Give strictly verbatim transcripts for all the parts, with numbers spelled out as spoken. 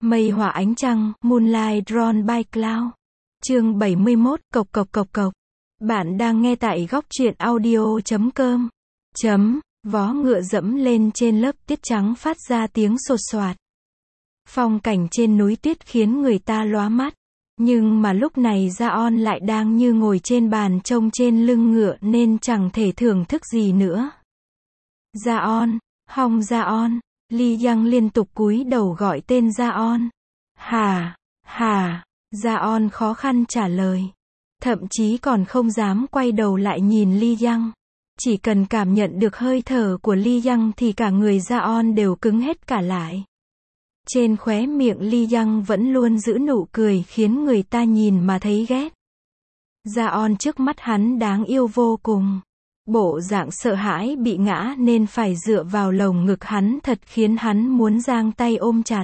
Mây hòa ánh trăng, Moonlight Drawn by Cloud. Chương bảy mươi mốt, cộc cộc cộc cộc. Bạn đang nghe tại góc truyện audio chấm com. Chấm, vó ngựa dẫm lên trên lớp tuyết trắng phát ra tiếng sột soạt. Phong cảnh trên núi tuyết khiến người ta lóa mắt. Nhưng mà lúc này Jaon lại đang như ngồi trên bàn trông trên lưng ngựa nên chẳng thể thưởng thức gì nữa. Jaon, Hong Jaon. Lee Young liên tục cúi đầu gọi tên Jaon. Hà, hà, Jaon khó khăn trả lời. Thậm chí còn không dám quay đầu lại nhìn Lee Young. Chỉ cần cảm nhận được hơi thở của Lee Young thì cả người Jaon đều cứng hết cả lại. Trên khóe miệng Lee Young vẫn luôn giữ nụ cười khiến người ta nhìn mà thấy ghét. Jaon trước mắt hắn đáng yêu vô cùng. Bộ dạng sợ hãi bị ngã nên phải dựa vào lồng ngực hắn thật khiến hắn muốn giang tay ôm chặt.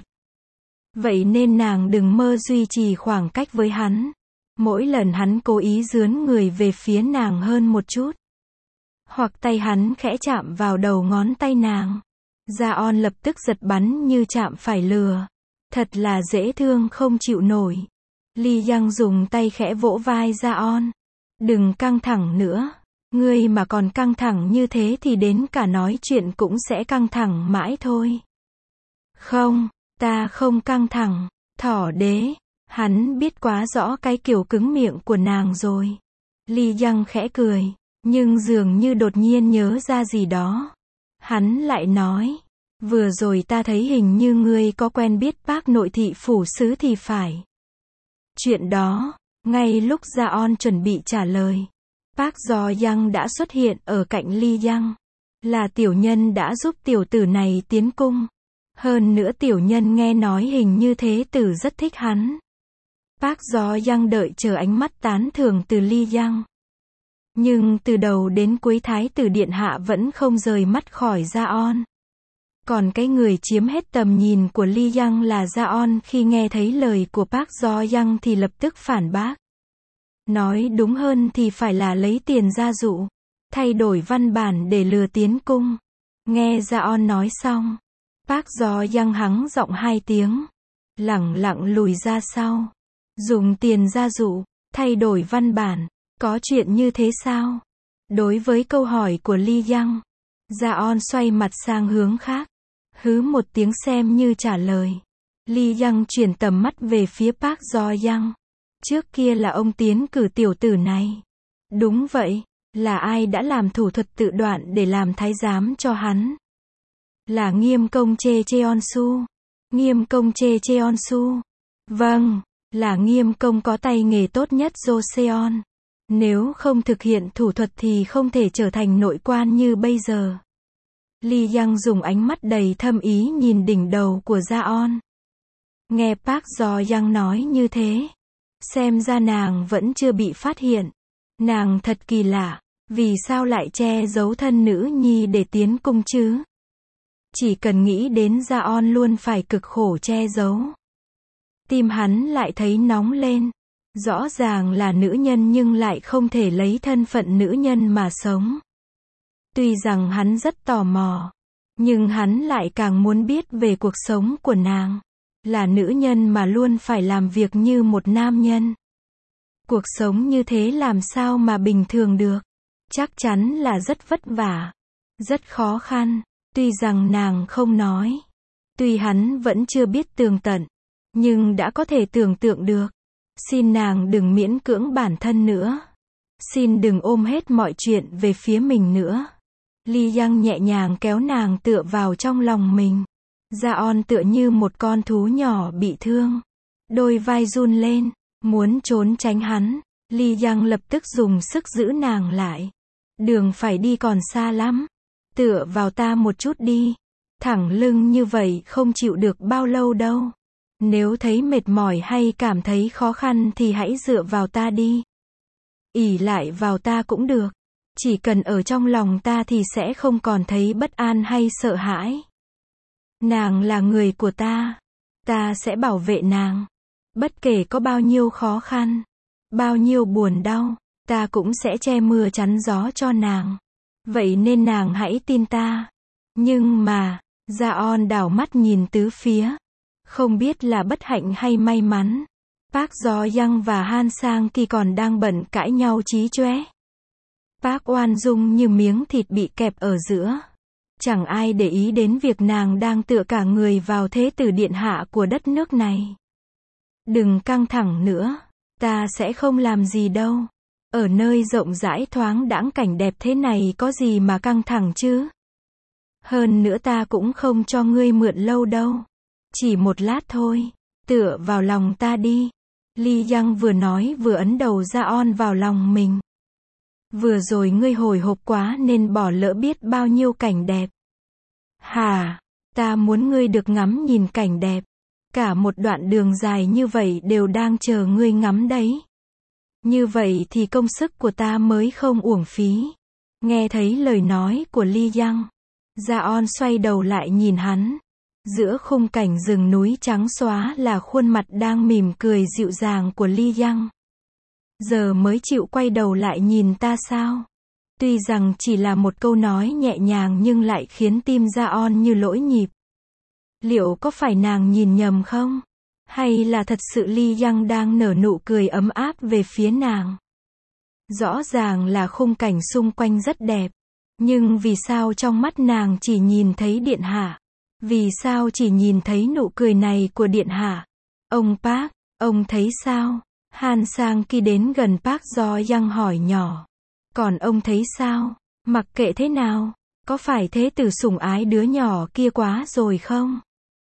Vậy nên nàng đừng mơ duy trì khoảng cách với hắn. Mỗi lần hắn cố ý dướn người về phía nàng hơn một chút. Hoặc tay hắn khẽ chạm vào đầu ngón tay nàng. Jaon lập tức giật bắn như chạm phải lừa. Thật là dễ thương không chịu nổi. Lee Young dùng tay khẽ vỗ vai Jaon. Đừng căng thẳng nữa. Ngươi mà còn căng thẳng như thế thì đến cả nói chuyện cũng sẽ căng thẳng mãi thôi. Không, ta không căng thẳng. Thỏ đế. Hắn biết quá rõ cái kiểu cứng miệng của nàng rồi. Lee Young khẽ cười. Nhưng dường như đột nhiên nhớ ra gì đó. Hắn lại nói. Vừa rồi ta thấy hình như ngươi có quen biết bác nội thị phủ sứ thì phải. Chuyện đó. Ngay lúc Jaon chuẩn bị trả lời. Park Jo-young đã xuất hiện ở cạnh Lee Young. Là tiểu nhân đã giúp tiểu tử này tiến cung. Hơn nữa tiểu nhân nghe nói hình như thế tử rất thích hắn. Park Jo-young đợi chờ ánh mắt tán thưởng từ Lee Young. Nhưng từ đầu đến cuối thái tử điện hạ vẫn không rời mắt khỏi Jaon. Còn cái người chiếm hết tầm nhìn của Lee Young là Jaon khi nghe thấy lời của Park Jo-young thì lập tức phản bác. Nói đúng hơn thì phải là lấy tiền gia dụ, thay đổi văn bản để lừa tiến cung. Nghe Jaon nói xong, Park Jo-young hắng giọng hai tiếng, lẳng lặng lùi ra sau. Dùng tiền gia dụ, thay đổi văn bản, có chuyện như thế sao? Đối với câu hỏi của Lee Young, Jaon xoay mặt sang hướng khác, hứ một tiếng xem như trả lời. Lee Young chuyển tầm mắt về phía Park Jo-young. Trước kia là ông tiến cử tiểu tử này. Đúng vậy, là ai đã làm thủ thuật tự đoạn để làm thái giám cho hắn? Là Nghiêm công Chê Cheonsu. Nghiêm công Chê Cheonsu. Vâng, là Nghiêm công có tay nghề tốt nhất Joseon. Nếu không thực hiện thủ thuật thì không thể trở thành nội quan như bây giờ. Lee Young dùng ánh mắt đầy thâm ý nhìn đỉnh đầu của Jaon. Nghe Park Jo-young nói như thế. Xem ra nàng vẫn chưa bị phát hiện. Nàng thật kỳ lạ. Vì sao lại che giấu thân nữ nhi để tiến cung chứ? Chỉ cần nghĩ đến Jaon luôn phải cực khổ che giấu. Tim hắn lại thấy nóng lên. Rõ ràng là nữ nhân nhưng lại không thể lấy thân phận nữ nhân mà sống. Tuy rằng hắn rất tò mò. Nhưng hắn lại càng muốn biết về cuộc sống của nàng. Là nữ nhân mà luôn phải làm việc như một nam nhân. Cuộc sống như thế làm sao mà bình thường được. Chắc chắn là rất vất vả. Rất khó khăn. Tuy rằng nàng không nói. Tuy hắn vẫn chưa biết tường tận. Nhưng đã có thể tưởng tượng được. Xin nàng đừng miễn cưỡng bản thân nữa. Xin đừng ôm hết mọi chuyện về phía mình nữa. Lee Young nhẹ nhàng kéo nàng tựa vào trong lòng mình. Jaon tựa như một con thú nhỏ bị thương. Đôi vai run lên, muốn trốn tránh hắn. Lee Young lập tức dùng sức giữ nàng lại. Đường phải đi còn xa lắm. Tựa vào ta một chút đi. Thẳng lưng như vậy không chịu được bao lâu đâu. Nếu thấy mệt mỏi hay cảm thấy khó khăn thì hãy dựa vào ta đi. Ỷ lại vào ta cũng được. Chỉ cần ở trong lòng ta thì sẽ không còn thấy bất an hay sợ hãi. Nàng là người của ta. Ta sẽ bảo vệ nàng. Bất kể có bao nhiêu khó khăn, bao nhiêu buồn đau, ta cũng sẽ che mưa chắn gió cho nàng. Vậy nên nàng hãy tin ta. Nhưng mà, Jaon đảo mắt nhìn tứ phía. Không biết là bất hạnh hay may mắn. Park Jo-young và Han Sang-ki còn đang bận cãi nhau chí chóe. Park Oan-dung như miếng thịt bị kẹp ở giữa. Chẳng ai để ý đến việc nàng đang tựa cả người vào thế tử điện hạ của đất nước này. Đừng căng thẳng nữa, ta sẽ không làm gì đâu. Ở nơi rộng rãi thoáng đãng cảnh đẹp thế này có gì mà căng thẳng chứ? Hơn nữa ta cũng không cho ngươi mượn lâu đâu. Chỉ một lát thôi, tựa vào lòng ta đi. Lee Young vừa nói vừa ấn đầu Ra-on vào lòng mình. Vừa rồi ngươi hồi hộp quá nên bỏ lỡ biết bao nhiêu cảnh đẹp. Hà, ta muốn ngươi được ngắm nhìn cảnh đẹp. Cả một đoạn đường dài như vậy đều đang chờ ngươi ngắm đấy. Như vậy thì công sức của ta mới không uổng phí. Nghe thấy lời nói của Lee Young, Ra-on xoay đầu lại nhìn hắn. Giữa khung cảnh rừng núi trắng xóa là khuôn mặt đang mỉm cười dịu dàng của Lee Young. Giờ mới chịu quay đầu lại nhìn ta sao? Tuy rằng chỉ là một câu nói nhẹ nhàng nhưng lại khiến tim Ra-on như lỗi nhịp. Liệu có phải nàng nhìn nhầm không? Hay là thật sự Lee Young đang nở nụ cười ấm áp về phía nàng? Rõ ràng là khung cảnh xung quanh rất đẹp. Nhưng vì sao trong mắt nàng chỉ nhìn thấy điện hạ? Vì sao chỉ nhìn thấy nụ cười này của điện hạ? Ông Park, ông thấy sao? Han Sang-ki đến gần Park Jo-young hỏi nhỏ. Còn ông thấy sao? Mặc kệ thế nào, có phải thế tử sủng ái đứa nhỏ kia quá rồi không?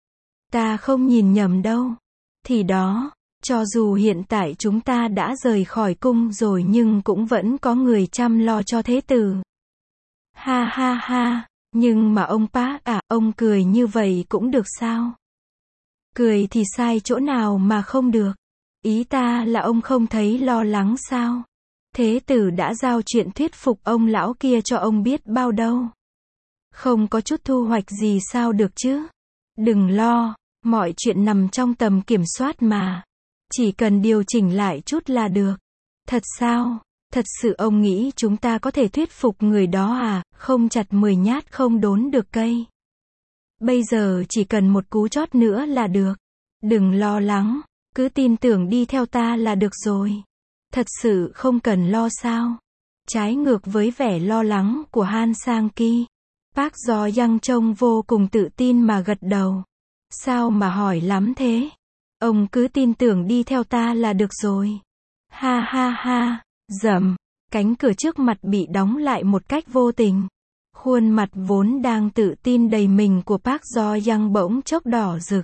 Ta không nhìn nhầm đâu. Thì đó, cho dù hiện tại chúng ta đã rời khỏi cung rồi nhưng cũng vẫn có người chăm lo cho thế tử. Ha ha ha, nhưng mà ông Park à, ông cười như vậy cũng được sao? Cười thì sai chỗ nào mà không được? Ý ta là ông không thấy lo lắng sao? Thế tử đã giao chuyện thuyết phục ông lão kia cho ông biết bao đâu. Không có chút thu hoạch gì sao được chứ? Đừng lo, mọi chuyện nằm trong tầm kiểm soát mà. Chỉ cần điều chỉnh lại chút là được. Thật sao? Thật sự ông nghĩ chúng ta có thể thuyết phục người đó à? Không chặt mười nhát không đốn được cây. Bây giờ chỉ cần một cú chót nữa là được. Đừng lo lắng, cứ tin tưởng đi theo ta là được rồi. Thật sự không cần lo sao? Trái ngược với vẻ lo lắng của Han Sang-ki, Park Jo-young trông vô cùng tự tin mà gật đầu. Sao mà hỏi lắm thế? Ông cứ tin tưởng đi theo ta là được rồi. Ha ha ha, rầm, cánh cửa trước mặt bị đóng lại một cách vô tình. Khuôn mặt vốn đang tự tin đầy mình của Park Jo-young bỗng chốc đỏ rực.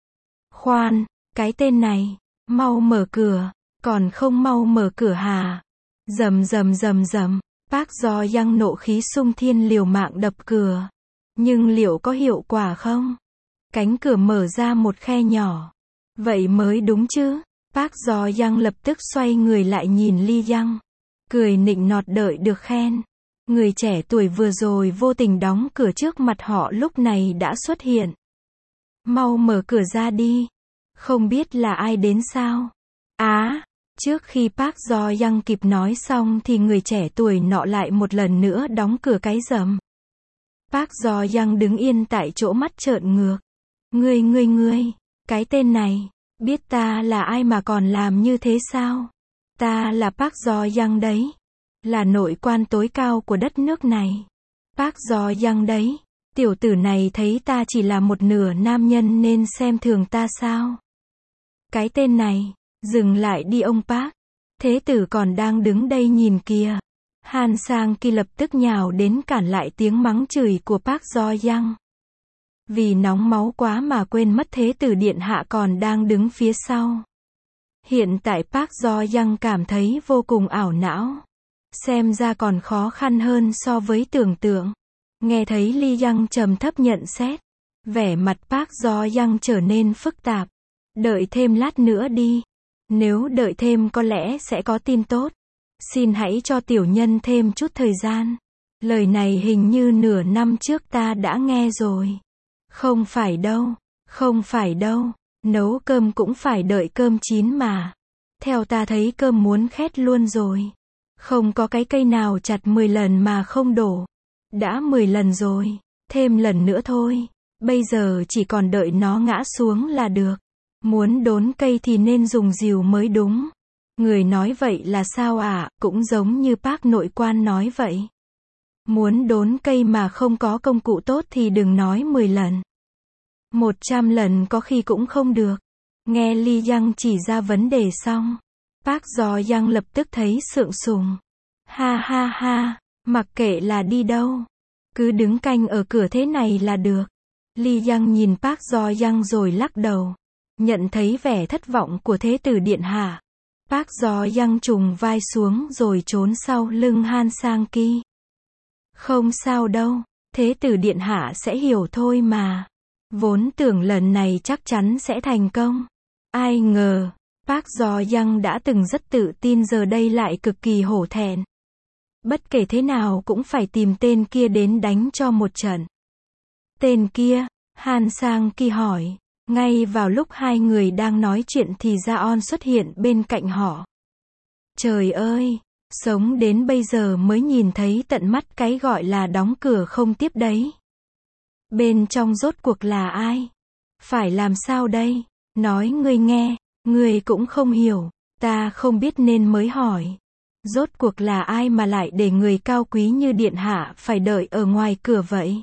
Khoan, cái tên này, mau mở cửa, còn không mau mở cửa hả? Rầm rầm rầm rầm, Park Jo-young nộ khí xung thiên liều mạng đập cửa. Nhưng liệu có hiệu quả không? Cánh cửa mở ra một khe nhỏ. Vậy mới đúng chứ. Park Jo-young lập tức xoay người lại nhìn Lee Young. Cười nịnh nọt đợi được khen. Người trẻ tuổi vừa rồi vô tình đóng cửa trước mặt họ lúc này đã xuất hiện. Mau mở cửa ra đi. Không biết là ai đến sao? Á, à, trước khi Park Jo-young kịp nói xong thì người trẻ tuổi nọ lại một lần nữa đóng cửa cái rầm. Park Jo-young đứng yên tại chỗ mắt trợn ngược. Ngươi ngươi ngươi, cái tên này, biết ta là ai mà còn làm như thế sao? Ta là Park Jo-young đấy. Là nội quan tối cao của đất nước này. Park Jo-young đấy. Tiểu tử này thấy ta chỉ là một nửa nam nhân nên xem thường ta sao? Cái tên này, dừng lại đi ông Park. Thế tử còn đang đứng đây nhìn kìa. Han Sang-ki lập tức nhào đến cản lại tiếng mắng chửi của Park Jo-young. Vì nóng máu quá mà quên mất thế tử điện hạ còn đang đứng phía sau. Hiện tại Park Jo-young cảm thấy vô cùng ảo não. Xem ra còn khó khăn hơn so với tưởng tượng. Nghe thấy Lee Young trầm thấp nhận xét. Vẻ mặt Park Jo-young trở nên phức tạp. Đợi thêm lát nữa đi. Nếu đợi thêm có lẽ sẽ có tin tốt. Xin hãy cho tiểu nhân thêm chút thời gian. Lời này hình như nửa năm trước ta đã nghe rồi. Không phải đâu, không phải đâu. Nấu cơm cũng phải đợi cơm chín mà. Theo ta thấy cơm muốn khét luôn rồi. Không có cái cây nào chặt mười lần mà không đổ. Đã mười lần rồi, thêm lần nữa thôi. Bây giờ chỉ còn đợi nó ngã xuống là được. Muốn đốn cây thì nên dùng rìu mới đúng. Người nói vậy là sao ạ? À? Cũng giống như bác nội quan nói vậy. Muốn đốn cây mà không có công cụ tốt thì đừng nói mười lần. Một trăm lần có khi cũng không được. Nghe Ly Yang chỉ ra vấn đề xong, Park Jo Young lập tức thấy sượng sùng. Ha ha ha, mặc kệ là đi đâu, cứ đứng canh ở cửa thế này là được. Ly Yang nhìn Park Jo Young rồi lắc đầu. Nhận thấy vẻ thất vọng của Thế tử điện hạ, Park Jo Young trùng vai xuống rồi trốn sau lưng Han Sang-ki. Không sao đâu, Thế tử điện hạ sẽ hiểu thôi mà. Vốn tưởng lần này chắc chắn sẽ thành công. Ai ngờ, Park Jo Young đã từng rất tự tin giờ đây lại cực kỳ hổ thẹn. Bất kể thế nào cũng phải tìm tên kia đến đánh cho một trận. Tên kia? Han Sang-ki hỏi. Ngay vào lúc hai người đang nói chuyện thì Jaon xuất hiện bên cạnh họ. Trời ơi, sống đến bây giờ mới nhìn thấy tận mắt cái gọi là đóng cửa không tiếp đấy. Bên trong rốt cuộc là ai? Phải làm sao đây? Nói ngươi nghe, ngươi cũng không hiểu, ta không biết nên mới hỏi. Rốt cuộc là ai mà lại để người cao quý như điện hạ phải đợi ở ngoài cửa vậy?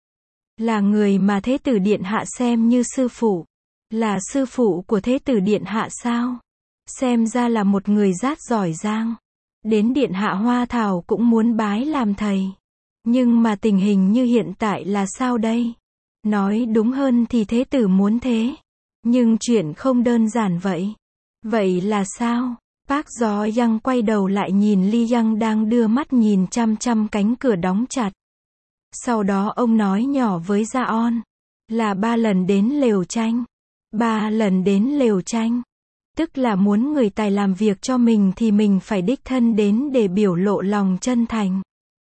Là người mà Thế tử điện hạ xem như sư phụ. Là sư phụ của Thế tử điện hạ sao? Xem ra là một người rát giỏi giang. Đến điện hạ Hoa Thảo cũng muốn bái làm thầy. Nhưng mà tình hình như hiện tại là sao đây? Nói đúng hơn thì Thế tử muốn thế. Nhưng chuyện không đơn giản vậy. Vậy là sao? Park Jo Young quay đầu lại nhìn Ly Yang đang đưa mắt nhìn chăm chăm cánh cửa đóng chặt. Sau đó ông nói nhỏ với Jaon. Là ba lần đến lều tranh. Ba lần đến lều tranh. Tức là muốn người tài làm việc cho mình thì mình phải đích thân đến để biểu lộ lòng chân thành.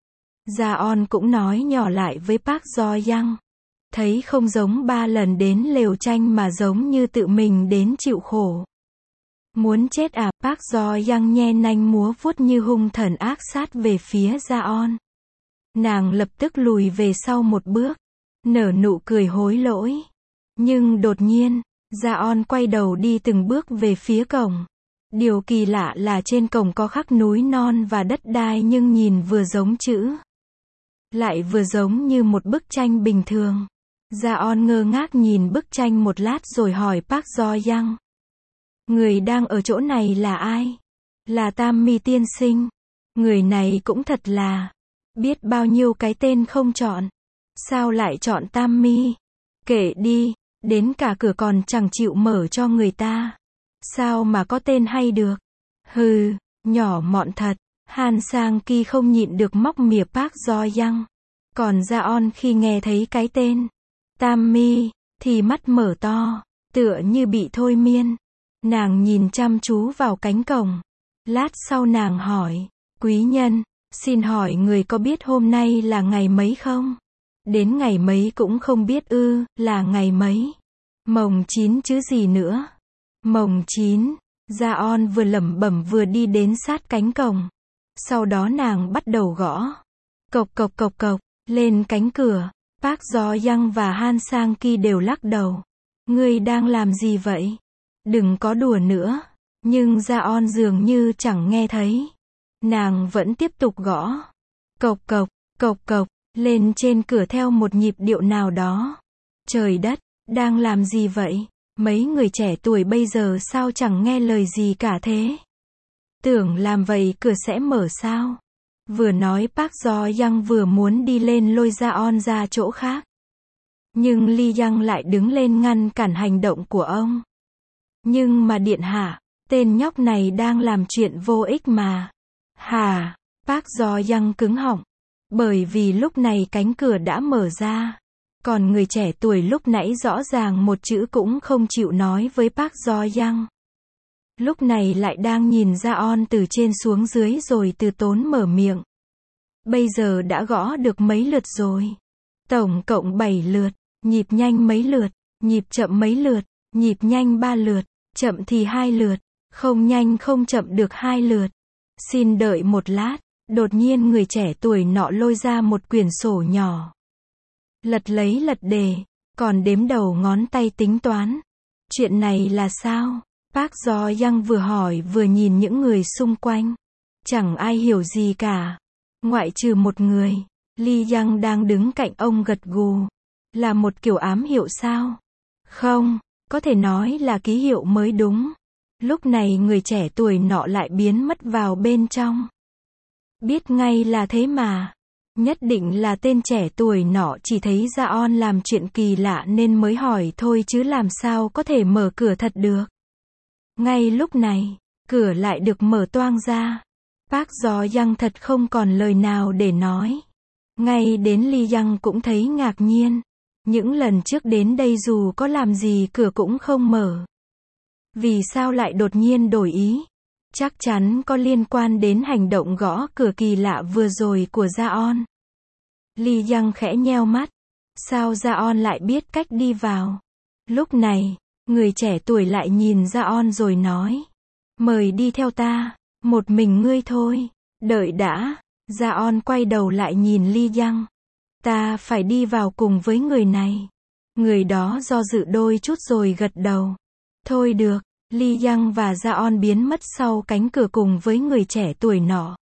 Jaon cũng nói nhỏ lại với Park Jo Young. Thấy không giống ba lần đến lều tranh mà giống như tự mình đến chịu khổ. Muốn chết à? Park Jo Young nhe nanh múa vuốt như hung thần ác sát về phía Jaon. Nàng lập tức lùi về sau một bước, nở nụ cười hối lỗi. Nhưng đột nhiên, Jaon quay đầu đi từng bước về phía cổng. Điều kỳ lạ là trên cổng có khắc núi non và đất đai nhưng nhìn vừa giống chữ, lại vừa giống như một bức tranh bình thường. Jaon ngơ ngác nhìn bức tranh một lát rồi hỏi Park Jo Young. Người đang ở chỗ này là ai? Là Tam Mi tiên sinh. Người này cũng thật là biết bao nhiêu cái tên không chọn. Sao lại chọn Tam Mi? Kệ đi, đến cả cửa còn chẳng chịu mở cho người ta. Sao mà có tên hay được? Hừ, nhỏ mọn thật. Han Sang-ki không nhịn được móc mỉa Park Jo Young. Còn Jaon khi nghe thấy cái tên Tam Mi thì mắt mở to, tựa như bị thôi miên. Nàng nhìn chăm chú vào cánh cổng. Lát sau nàng hỏi, quý nhân, xin hỏi người có biết hôm nay là ngày mấy không? Đến ngày mấy cũng không biết ư? Là ngày mấy? Mồng chín chứ gì nữa? Mồng chín. Jaon vừa lẩm bẩm vừa đi đến sát cánh cổng. Sau đó nàng bắt đầu gõ. Cộc cộc cộc cộc, lên cánh cửa. Park Jo Young và Han Sang-ki đều lắc đầu. Ngươi đang làm gì vậy? Đừng có đùa nữa. Nhưng Jaon dường như chẳng nghe thấy. Nàng vẫn tiếp tục gõ. Cộc cộc, cộc cộc, lên trên cửa theo một nhịp điệu nào đó. Trời đất, đang làm gì vậy? Mấy người trẻ tuổi bây giờ sao chẳng nghe lời gì cả thế? Tưởng làm vậy cửa sẽ mở sao? Vừa nói Park Jo Young vừa muốn đi lên lôi Jaon ra chỗ khác. Nhưng Ly Yang lại đứng lên ngăn cản hành động của ông. Nhưng mà điện hạ, tên nhóc này đang làm chuyện vô ích mà. Hả? Park Jo Young cứng họng. Bởi vì lúc này cánh cửa đã mở ra. Còn người trẻ tuổi lúc nãy rõ ràng một chữ cũng không chịu nói với Park Jo Young. Lúc này lại đang nhìn Jaon từ trên xuống dưới rồi từ tốn mở miệng. Bây giờ đã gõ được mấy lượt rồi? Tổng cộng bảy lượt. Nhịp nhanh mấy lượt? Nhịp chậm mấy lượt? Nhịp nhanh ba lượt. Chậm thì hai lượt. Không nhanh không chậm được hai lượt. Xin đợi một lát. Đột nhiên người trẻ tuổi nọ lôi ra một quyển sổ nhỏ. Lật lấy lật đề. còn đếm đầu ngón tay tính toán. Chuyện này là sao? Park Jo-young vừa hỏi vừa nhìn những người xung quanh. Chẳng ai hiểu gì cả. Ngoại trừ một người. Lee Young đang đứng cạnh ông gật gù. Là một kiểu ám hiệu sao? Không, có thể nói là ký hiệu mới đúng. Lúc này người trẻ tuổi nọ lại biến mất vào bên trong. Biết ngay là thế mà. Nhất định là tên trẻ tuổi nọ chỉ thấy Jaon làm chuyện kỳ lạ nên mới hỏi thôi chứ làm sao có thể mở cửa thật được. Ngay lúc này, cửa lại được mở toang ra. Park Jo-young thật không còn lời nào để nói. Ngay đến Lee Young cũng thấy ngạc nhiên. Những lần trước đến đây dù có làm gì cửa cũng không mở. Vì sao lại đột nhiên đổi ý? Chắc chắn có liên quan đến hành động gõ cửa kỳ lạ vừa rồi của Jaon. Lee Young khẽ nheo mắt. Sao Jaon lại biết cách đi vào? Lúc này, người trẻ tuổi lại nhìn Jaon rồi nói. Mời đi theo ta, một mình ngươi thôi. Đợi đã. Jaon quay đầu lại nhìn Lee Young. Ta phải đi vào cùng với người này. Người đó do dự đôi chút rồi gật đầu. Thôi được. Lee Young và Jaon biến mất sau cánh cửa cùng với người trẻ tuổi nọ.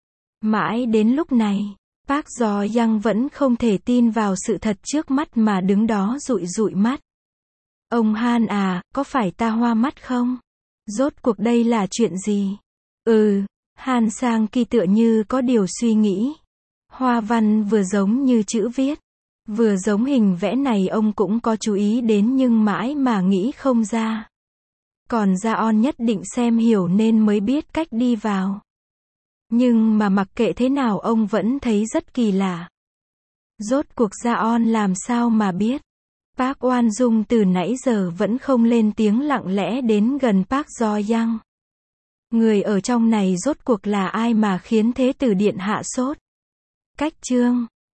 Mãi đến lúc này, Park Jo-young vẫn không thể tin vào sự thật trước mắt mà đứng đó dụi dụi mắt. Ông Han à, có phải ta hoa mắt không? Rốt cuộc đây là chuyện gì? Ừ, Han Sang Ki tựa như có điều suy nghĩ. Hoa văn vừa giống như chữ viết, vừa giống hình vẽ này ông cũng có chú ý đến nhưng mãi mà nghĩ không ra. Còn Jaon nhất định xem hiểu nên mới biết cách đi vào. Nhưng mà mặc kệ thế nào ông vẫn thấy rất kỳ lạ. Rốt cuộc Jaon làm sao mà biết? Park Oan-dung từ nãy giờ vẫn không lên tiếng lặng lẽ đến gần Park Jo-young. Người ở trong này rốt cuộc là ai mà khiến Thế tử điện hạ sốt? Cách chương